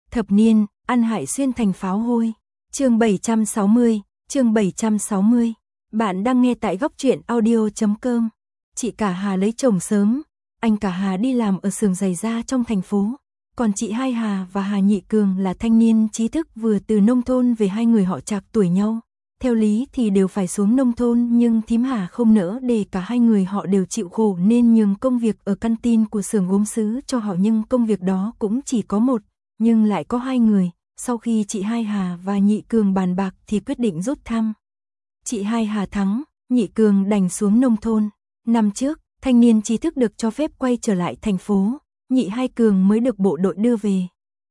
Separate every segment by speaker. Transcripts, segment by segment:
Speaker 1: Thập niên, ăn hại xuyên thành pháo hôi. Chương 760. Bạn đang nghe tại góc truyện audio.com. Chị Cả Hà lấy chồng sớm, anh Cả Hà đi làm ở xưởng giày da trong thành phố, còn chị Hai Hà và Hà Nhị Cường là thanh niên trí thức vừa từ nông thôn về, hai người họ trạc tuổi nhau. Theo lý thì đều phải xuống nông thôn, nhưng thím Hà không nỡ để cả hai người họ đều chịu khổ nên nhường công việc ở căn tin của xưởng gốm sứ cho họ, nhưng công việc đó cũng chỉ có một, nhưng lại có hai người. Sau khi chị Hai Hà và Nhị Cường bàn bạc thì quyết định rút thăm. Chị Hai Hà thắng, Nhị Cường đành xuống nông thôn. Năm trước, thanh niên trí thức được cho phép quay trở lại thành phố, Nhị Hai Cường mới được bộ đội đưa về.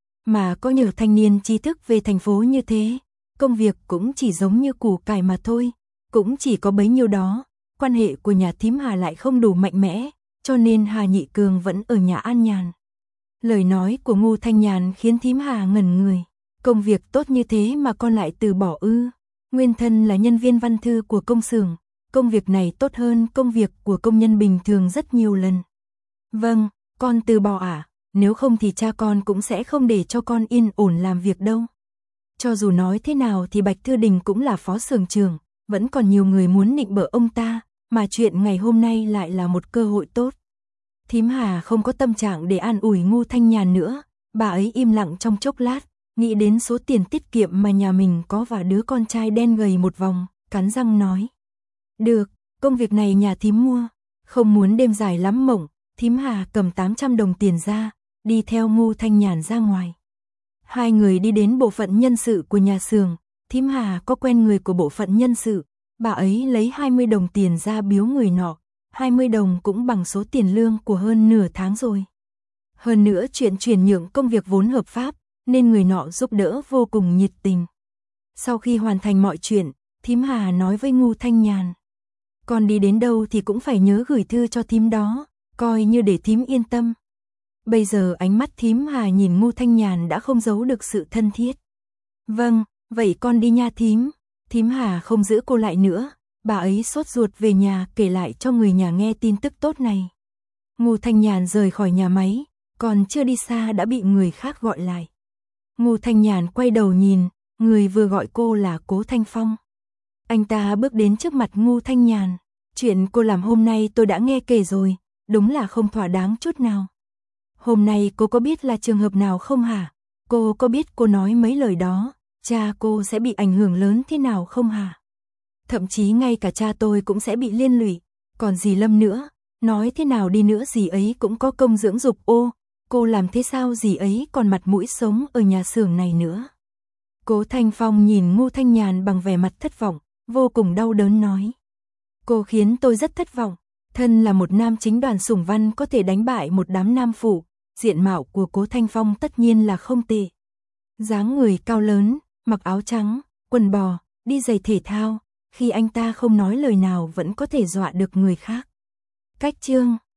Speaker 1: Mà có nhờ thanh niên trí thức về thành phố như thế, công việc cũng chỉ giống như củ cải mà thôi, cũng chỉ có bấy nhiêu đó. Quan hệ của nhà thím Hà lại không đủ mạnh mẽ, cho nên Hà Nhị Cường vẫn ở nhà an nhàn. Lời nói của Ngô Thanh Nhàn khiến thím Hà ngẩn người. Công việc tốt như thế mà con lại từ bỏ ư? Nguyên thân là nhân viên văn thư của công xưởng, công việc này tốt hơn công việc của công nhân bình thường rất nhiều lần. Vâng, con từ bỏ à? Nếu không thì cha con cũng sẽ không để cho con yên ổn làm việc đâu. Cho dù nói thế nào thì Bạch Thư Đình cũng là phó xưởng trưởng, vẫn còn nhiều người muốn nịnh bợ ông ta, mà chuyện ngày hôm nay lại là một cơ hội tốt. Thím Hà không có tâm trạng để an ủi Ngô Thanh Nhàn nữa, bà ấy im lặng trong chốc lát, nghĩ đến số tiền tiết kiệm mà nhà mình có và đứa con trai đen gầy một vòng, cắn răng nói. Được, công việc này nhà thím mua. Không muốn đêm dài lắm mộng, thím Hà cầm 800 đồng tiền ra, đi theo Ngô Thanh Nhàn ra ngoài. Hai người đi đến bộ phận nhân sự của nhà xưởng, thím Hà có quen người của bộ phận nhân sự, bà ấy lấy 20 đồng tiền ra biếu người nọ, 20 đồng cũng bằng số tiền lương của hơn nửa tháng rồi. Hơn nữa chuyện chuyển nhượng công việc vốn hợp pháp, nên người nọ giúp đỡ vô cùng nhiệt tình. Sau khi hoàn thành mọi chuyện, thím Hà nói với Ngô Thanh Nhàn. Con đi đến đâu thì cũng phải nhớ gửi thư cho thím đó, coi như để thím yên tâm. Bây giờ ánh mắt thím Hà nhìn Ngô Thanh Nhàn đã không giấu được sự thân thiết. Vâng, vậy con đi nha thím. Thím Hà không giữ cô lại nữa, bà ấy sốt ruột về nhà kể lại cho người nhà nghe tin tức tốt này. Ngô Thanh Nhàn rời khỏi nhà máy, còn chưa đi xa đã bị người khác gọi lại. Ngô Thanh Nhàn quay đầu nhìn, người vừa gọi cô là Cố Thanh Phong. Anh ta bước đến trước mặt Ngô Thanh Nhàn. Chuyện cô làm hôm nay tôi đã nghe kể rồi, đúng là không thỏa đáng chút nào. Hôm nay cô có biết là trường hợp nào không hả? Cô có biết cô nói mấy lời đó, cha cô sẽ bị ảnh hưởng lớn thế nào không hả? Thậm chí ngay cả cha tôi cũng sẽ bị liên lụy, còn dì Lâm nữa, nói thế nào đi nữa dì ấy cũng có công dưỡng dục. Ô, cô làm thế sao dì ấy còn mặt mũi sống ở nhà xưởng này nữa? Cố Thanh Phong nhìn Ngô Thanh Nhàn bằng vẻ mặt thất vọng, vô cùng đau đớn nói. Cô khiến tôi rất thất vọng, thân là một nam chính đoàn sủng văn có thể đánh bại một đám nam phụ, diện mạo của Cố Thanh Phong tất nhiên là không tệ. Dáng người cao lớn, mặc áo trắng, quần bò, đi giày thể thao, khi anh ta không nói lời nào vẫn có thể dọa được người khác. Cách chương